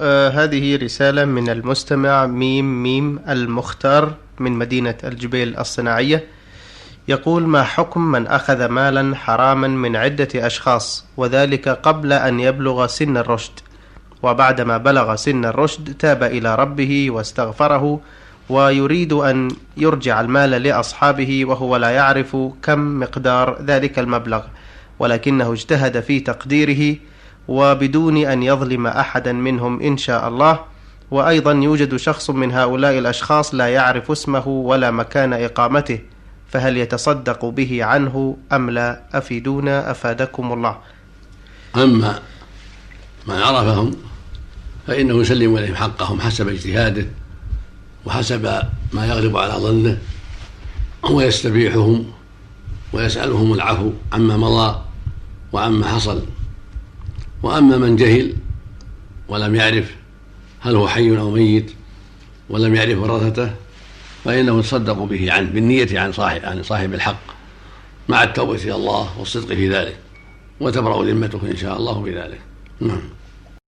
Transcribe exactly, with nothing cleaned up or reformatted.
آه هذه رسالة من المستمع ميم ميم المختار من مدينة الجبيل الصناعية، يقول: ما حكم من أخذ مالا حراما من عدة أشخاص وذلك قبل أن يبلغ سن الرشد، وبعدما بلغ سن الرشد تاب إلى ربه واستغفره ويريد أن يرجع المال لأصحابه وهو لا يعرف كم مقدار ذلك المبلغ، ولكنه اجتهد في تقديره وبدون أن يظلم أحدا منهم إن شاء الله. وأيضا يوجد شخص من هؤلاء الأشخاص لا يعرف اسمه ولا مكان إقامته، فهل يتصدق به عنه أم لا؟ أفيدونا أفادكم الله. أما من عرفهم فإنه يسلم إليهم حقهم حسب اجتهاده وحسب ما يغلب على ظنه، ويستبيحهم ويسألهم العفو عما مضى وعما حصل. وأما من جهل ولم يعرف هل هو حي أو ميت ولم يعرف ورثته فإنه يتصدق به عنه بالنية عن صاحب, عن صاحب الحق مع التوبة إلى الله والصدق في ذلك، وتبرأ ذمته إن شاء الله بذلك. نعم.